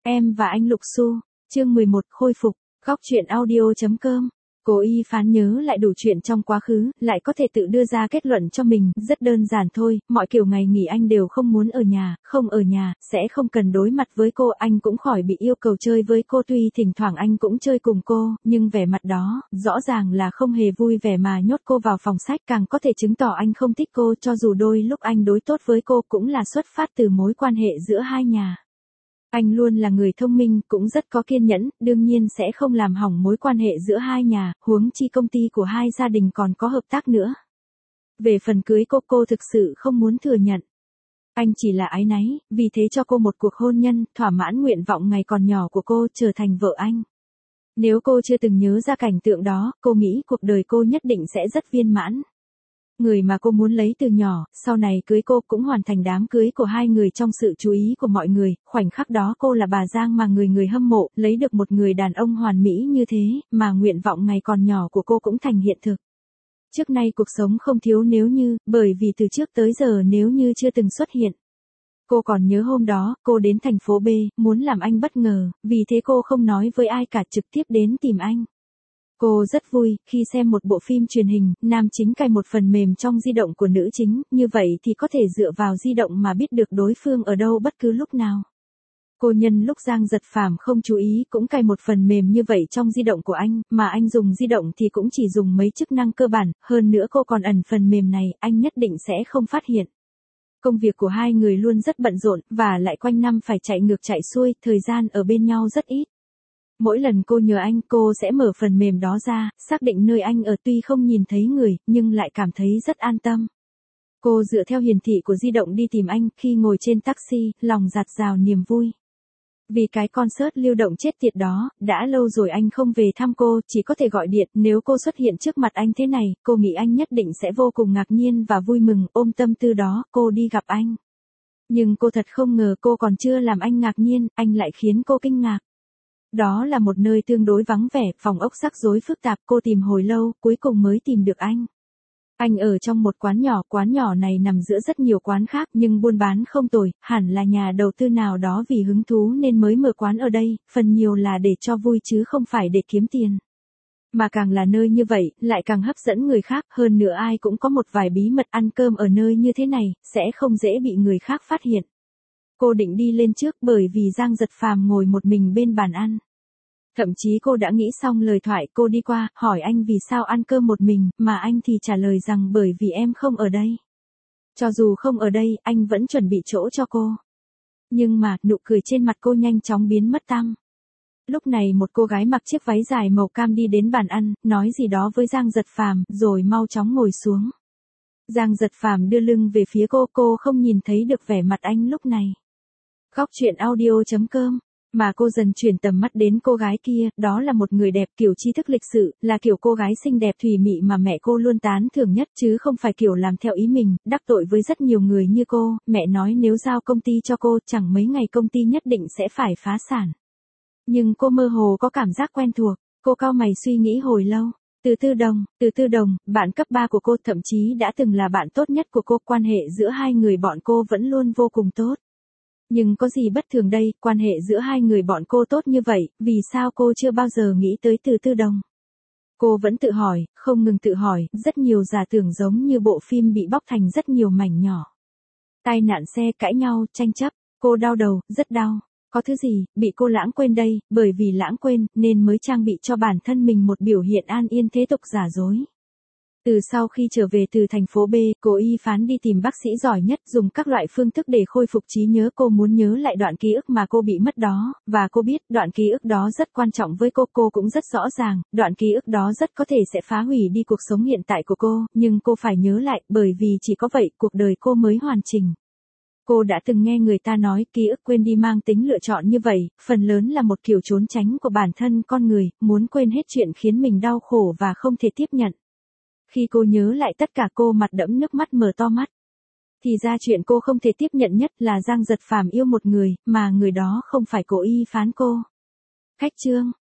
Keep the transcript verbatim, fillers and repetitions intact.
Em và anh Lục Xu, chương mười một, khôi phục, góc truyện audio.com. Cô Y Phán nhớ lại đủ chuyện trong quá khứ, lại có thể tự đưa ra kết luận cho mình, rất đơn giản thôi, mọi kiểu ngày nghỉ anh đều không muốn ở nhà, không ở nhà, sẽ không cần đối mặt với cô, anh cũng khỏi bị yêu cầu chơi với cô, tuy thỉnh thoảng anh cũng chơi cùng cô, nhưng vẻ mặt đó, rõ ràng là không hề vui vẻ mà nhốt cô vào phòng sách, càng có thể chứng tỏ anh không thích cô, cho dù đôi lúc anh đối tốt với cô cũng là xuất phát từ mối quan hệ giữa hai nhà. Anh luôn là người thông minh, cũng rất có kiên nhẫn, đương nhiên sẽ không làm hỏng mối quan hệ giữa hai nhà, huống chi công ty của hai gia đình còn có hợp tác nữa. Về phần cưới cô, cô thực sự không muốn thừa nhận. Anh chỉ là áy náy, vì thế cho cô một cuộc hôn nhân, thỏa mãn nguyện vọng ngày còn nhỏ của cô, trở thành vợ anh. Nếu cô chưa từng nhớ ra cảnh tượng đó, cô nghĩ cuộc đời cô nhất định sẽ rất viên mãn. Người mà cô muốn lấy từ nhỏ, sau này cưới cô cũng hoàn thành đám cưới của hai người trong sự chú ý của mọi người, khoảnh khắc đó cô là bà Giang mà người người hâm mộ, lấy được một người đàn ông hoàn mỹ như thế, mà nguyện vọng ngày còn nhỏ của cô cũng thành hiện thực. Trước nay cuộc sống không thiếu nếu như, bởi vì từ trước tới giờ nếu như chưa từng xuất hiện. Cô còn nhớ hôm đó, cô đến thành phố B, muốn làm anh bất ngờ, vì thế cô không nói với ai cả, trực tiếp đến tìm anh. Cô rất vui, khi xem một bộ phim truyền hình, nam chính cài một phần mềm trong di động của nữ chính, như vậy thì có thể dựa vào di động mà biết được đối phương ở đâu bất cứ lúc nào. Cô nhân lúc Giang Giật Phàm không chú ý cũng cài một phần mềm như vậy trong di động của anh, mà anh dùng di động thì cũng chỉ dùng mấy chức năng cơ bản, hơn nữa cô còn ẩn phần mềm này, anh nhất định sẽ không phát hiện. Công việc của hai người luôn rất bận rộn, và lại quanh năm phải chạy ngược chạy xuôi, thời gian ở bên nhau rất ít. Mỗi lần cô nhờ anh, cô sẽ mở phần mềm đó ra, xác định nơi anh ở, tuy không nhìn thấy người, nhưng lại cảm thấy rất an tâm. Cô dựa theo hiển thị của di động đi tìm anh, khi ngồi trên taxi, lòng dạt dào niềm vui. Vì cái concert lưu động chết tiệt đó, đã lâu rồi anh không về thăm cô, chỉ có thể gọi điện, nếu cô xuất hiện trước mặt anh thế này, cô nghĩ anh nhất định sẽ vô cùng ngạc nhiên và vui mừng, ôm tâm tư đó, cô đi gặp anh. Nhưng cô thật không ngờ cô còn chưa làm anh ngạc nhiên, anh lại khiến cô kinh ngạc. Đó là một nơi tương đối vắng vẻ, phòng ốc rắc rối phức tạp, cô tìm hồi lâu, cuối cùng mới tìm được anh. Anh ở trong một quán nhỏ, quán nhỏ này nằm giữa rất nhiều quán khác nhưng buôn bán không tồi, hẳn là nhà đầu tư nào đó vì hứng thú nên mới mở quán ở đây, phần nhiều là để cho vui chứ không phải để kiếm tiền. Mà càng là nơi như vậy, lại càng hấp dẫn người khác, hơn nữa ai cũng có một vài bí mật, ăn cơm ở nơi như thế này, sẽ không dễ bị người khác phát hiện. Cô định đi lên trước bởi vì Giang Giật Phàm ngồi một mình bên bàn ăn. Thậm chí cô đã nghĩ xong lời thoại, cô đi qua, hỏi anh vì sao ăn cơm một mình, mà anh thì trả lời rằng bởi vì em không ở đây. Cho dù không ở đây, anh vẫn chuẩn bị chỗ cho cô. Nhưng mà, nụ cười trên mặt cô nhanh chóng biến mất tăm. Lúc này một cô gái mặc chiếc váy dài màu cam đi đến bàn ăn, nói gì đó với Giang Giật Phàm, rồi mau chóng ngồi xuống. Giang Giật Phàm đưa lưng về phía cô, cô không nhìn thấy được vẻ mặt anh lúc này. Góc truyện audio.com. Mà cô dần chuyển tầm mắt đến cô gái kia, đó là một người đẹp kiểu tri thức lịch sự, là kiểu cô gái xinh đẹp thùy mị mà mẹ cô luôn tán thưởng nhất chứ không phải kiểu làm theo ý mình, đắc tội với rất nhiều người như cô, mẹ nói nếu giao công ty cho cô chẳng mấy ngày công ty nhất định sẽ phải phá sản. Nhưng cô mơ hồ có cảm giác quen thuộc, cô cau mày suy nghĩ hồi lâu. Từ Tư Đồng, Từ Tư Đồng, bạn cấp ba của cô, thậm chí đã từng là bạn tốt nhất của cô, quan hệ giữa hai người bọn cô vẫn luôn vô cùng tốt. Nhưng có gì bất thường đây, quan hệ giữa hai người bọn cô tốt như vậy, vì sao cô chưa bao giờ nghĩ tới Từ Tư Đồng? Cô vẫn tự hỏi, không ngừng tự hỏi, rất nhiều giả tưởng giống như bộ phim bị bóc thành rất nhiều mảnh nhỏ. Tai nạn xe, cãi nhau, tranh chấp, cô đau đầu, rất đau. Có thứ gì, bị cô lãng quên đây, bởi vì lãng quên, nên mới trang bị cho bản thân mình một biểu hiện an yên thế tục giả dối. Từ sau khi trở về từ thành phố B, cô Y Phán đi tìm bác sĩ giỏi nhất, dùng các loại phương thức để khôi phục trí nhớ. Cô muốn nhớ lại đoạn ký ức mà cô bị mất đó, và cô biết đoạn ký ức đó rất quan trọng với cô. Cô cũng rất rõ ràng, đoạn ký ức đó rất có thể sẽ phá hủy đi cuộc sống hiện tại của cô, nhưng cô phải nhớ lại, bởi vì chỉ có vậy cuộc đời cô mới hoàn chỉnh. Cô đã từng nghe người ta nói ký ức quên đi mang tính lựa chọn như vậy, phần lớn là một kiểu trốn tránh của bản thân con người, muốn quên hết chuyện khiến mình đau khổ và không thể tiếp nhận. Khi cô nhớ lại tất cả, cô mặt đẫm nước mắt, mở to mắt. Thì ra chuyện cô không thể tiếp nhận nhất là Giang Giật Phàm yêu một người, mà người đó không phải cô Y Phán cô. Khách chương.